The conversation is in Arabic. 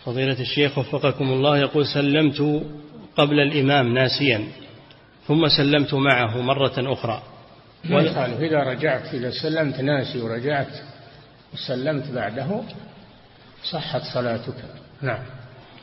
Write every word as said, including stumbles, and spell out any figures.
فضيلة الشيخ وفقكم الله، يقول سلمت قبل الإمام ناسيا ثم سلمت معه مرة أخرى. ما يخالف إذا رجعت، إذا سلمت ناسي ورجعت وسلمت بعده صحت صلاتك. نعم.